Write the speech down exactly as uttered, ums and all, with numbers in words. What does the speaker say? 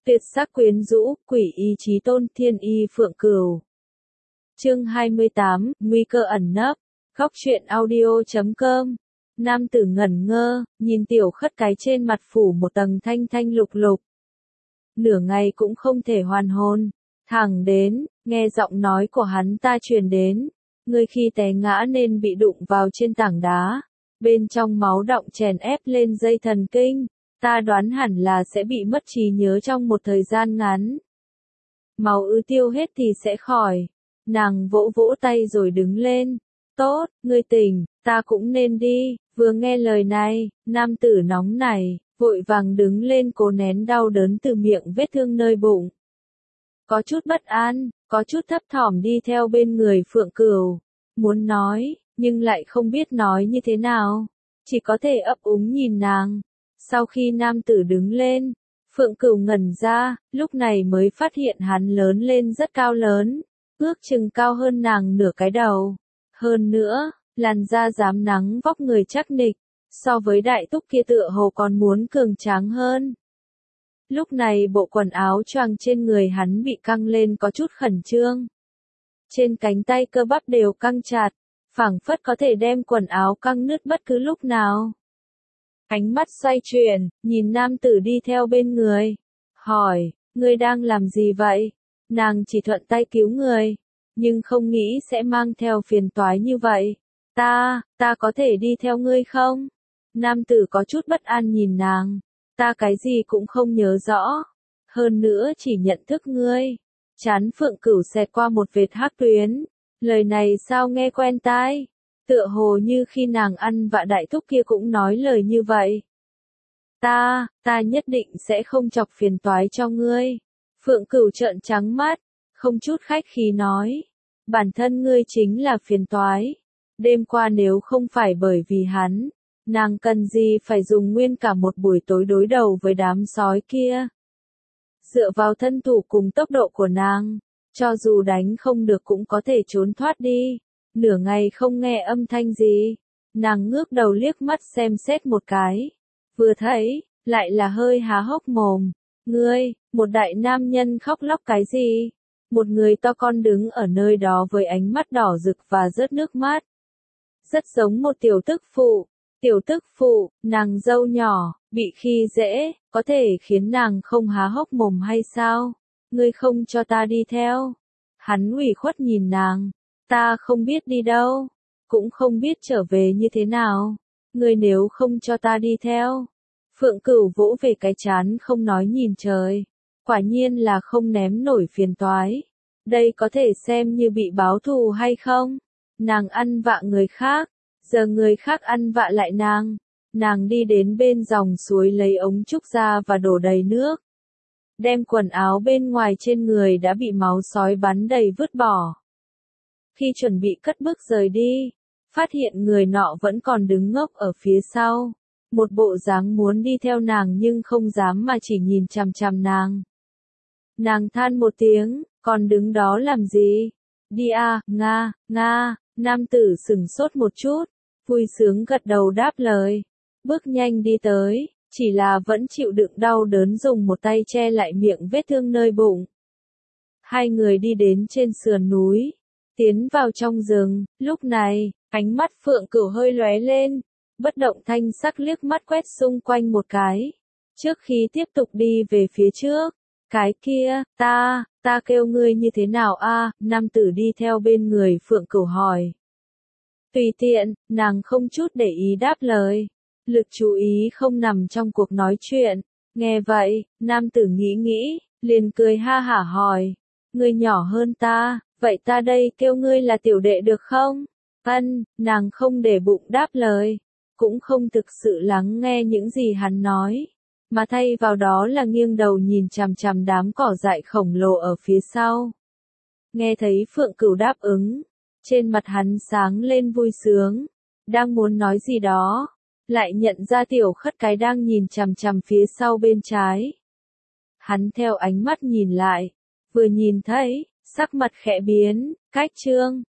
Tuyệt sắc quyến rũ, quỷ ý chí tôn, thiên y phượng cửu. Chương hai mươi tám, nguy cơ ẩn nấp. Góc truyện audio chấm com. Nam tử ngẩn ngơ, nhìn tiểu khất cái trên mặt phủ một tầng thanh thanh lục lục. Nửa ngày cũng không thể hoàn hồn. Thẳng đến, nghe giọng nói của hắn ta truyền đến. Ngươi khi té ngã nên bị đụng vào trên tảng đá. Bên trong máu đọng chèn ép lên dây thần kinh. Ta đoán hẳn là sẽ bị mất trí nhớ trong một thời gian ngắn. Máu ứ tiêu hết thì sẽ khỏi. Nàng vỗ vỗ tay rồi đứng lên. Tốt, ngươi tỉnh, ta cũng nên đi. Vừa nghe lời này, nam tử nóng này, vội vàng đứng lên cố nén đau đớn từ miệng vết thương nơi bụng. Có chút bất an, có chút thấp thỏm đi theo bên người Phượng Cửu. Muốn nói, nhưng lại không biết nói như thế nào. Chỉ có thể ấp úng nhìn nàng. Sau khi nam tử đứng lên, Phượng Cửu ngẩn ra, lúc này mới phát hiện hắn lớn lên rất cao lớn, ước chừng cao hơn nàng nửa cái đầu. Hơn nữa, làn da rám nắng vóc người chắc nịch, so với đại túc kia tựa hồ còn muốn cường tráng hơn. Lúc này bộ quần áo choàng trên người hắn bị căng lên có chút khẩn trương. Trên cánh tay cơ bắp đều căng chặt, phảng phất có thể đem quần áo căng nứt bất cứ lúc nào. Ánh mắt xoay chuyển, nhìn nam tử đi theo bên người. Hỏi, ngươi đang làm gì vậy? Nàng chỉ thuận tay cứu người, nhưng không nghĩ sẽ mang theo phiền toái như vậy. Ta, ta có thể đi theo ngươi không? Nam tử có chút bất an nhìn nàng. Ta cái gì cũng không nhớ rõ. Hơn nữa chỉ nhận thức ngươi. Chán Phượng Cửu xẹt qua một vệt hắc tuyến. Lời này sao nghe quen tai? Tựa hồ như khi nàng ăn vạ đại thúc kia cũng nói lời như vậy. Ta, ta nhất định sẽ không chọc phiền toái cho ngươi. Phượng Cửu trợn trắng mắt, không chút khách khí nói. Bản thân ngươi chính là phiền toái. Đêm qua nếu không phải bởi vì hắn, nàng cần gì phải dùng nguyên cả một buổi tối đối đầu với đám sói kia. Dựa vào thân thủ cùng tốc độ của nàng, cho dù đánh không được cũng có thể trốn thoát đi. Nửa ngày không nghe âm thanh gì, nàng ngước đầu liếc mắt xem xét một cái. Vừa thấy, lại là hơi há hốc mồm. Ngươi, một đại nam nhân khóc lóc cái gì? Một người to con đứng ở nơi đó với ánh mắt đỏ rực và rớt nước mắt. Rất giống một tiểu tức phụ. Tiểu tức phụ, nàng dâu nhỏ, bị khi dễ, có thể khiến nàng không há hốc mồm hay sao? Ngươi không cho ta đi theo. Hắn ủy khuất nhìn nàng. Ta không biết đi đâu, cũng không biết trở về như thế nào. Ngươi nếu không cho ta đi theo. Phượng Cửu vỗ về cái chán không nói nhìn trời. Quả nhiên là không ném nổi phiền toái. Đây có thể xem như bị báo thù hay không? Nàng ăn vạ người khác, giờ người khác ăn vạ lại nàng. Nàng đi đến bên dòng suối lấy ống trúc ra và đổ đầy nước. Đem quần áo bên ngoài trên người đã bị máu sói bắn đầy vứt bỏ. Khi chuẩn bị cất bước rời đi, phát hiện người nọ vẫn còn đứng ngốc ở phía sau. Một bộ dáng muốn đi theo nàng nhưng không dám mà chỉ nhìn chằm chằm nàng. Nàng than một tiếng, còn đứng đó làm gì? Đi à, Nga, Nga, nam tử sửng sốt một chút, vui sướng gật đầu đáp lời. Bước nhanh đi tới, chỉ là vẫn chịu đựng đau đớn dùng một tay che lại miệng vết thương nơi bụng. Hai người đi đến trên sườn núi. Tiến vào trong rừng, lúc này, ánh mắt Phượng Cửu hơi lóe lên, bất động thanh sắc liếc mắt quét xung quanh một cái. Trước khi tiếp tục đi về phía trước, cái kia, ta, ta kêu ngươi như thế nào a? Nam tử đi theo bên người Phượng Cửu hỏi. Tùy tiện, nàng không chút để ý đáp lời. Lực chú ý không nằm trong cuộc nói chuyện. Nghe vậy, nam tử nghĩ nghĩ, liền cười ha hả hỏi. Ngươi nhỏ hơn ta. Vậy ta đây kêu ngươi là tiểu đệ được không? Ân, nàng không để bụng đáp lời, cũng không thực sự lắng nghe những gì hắn nói, mà thay vào đó là nghiêng đầu nhìn chằm chằm đám cỏ dại khổng lồ ở phía sau. Nghe thấy Phượng Cửu đáp ứng, trên mặt hắn sáng lên vui sướng, đang muốn nói gì đó, lại nhận ra tiểu khất cái đang nhìn chằm chằm phía sau bên trái. Hắn theo ánh mắt nhìn lại, vừa nhìn thấy, sắc mặt khẽ biến, cách trương,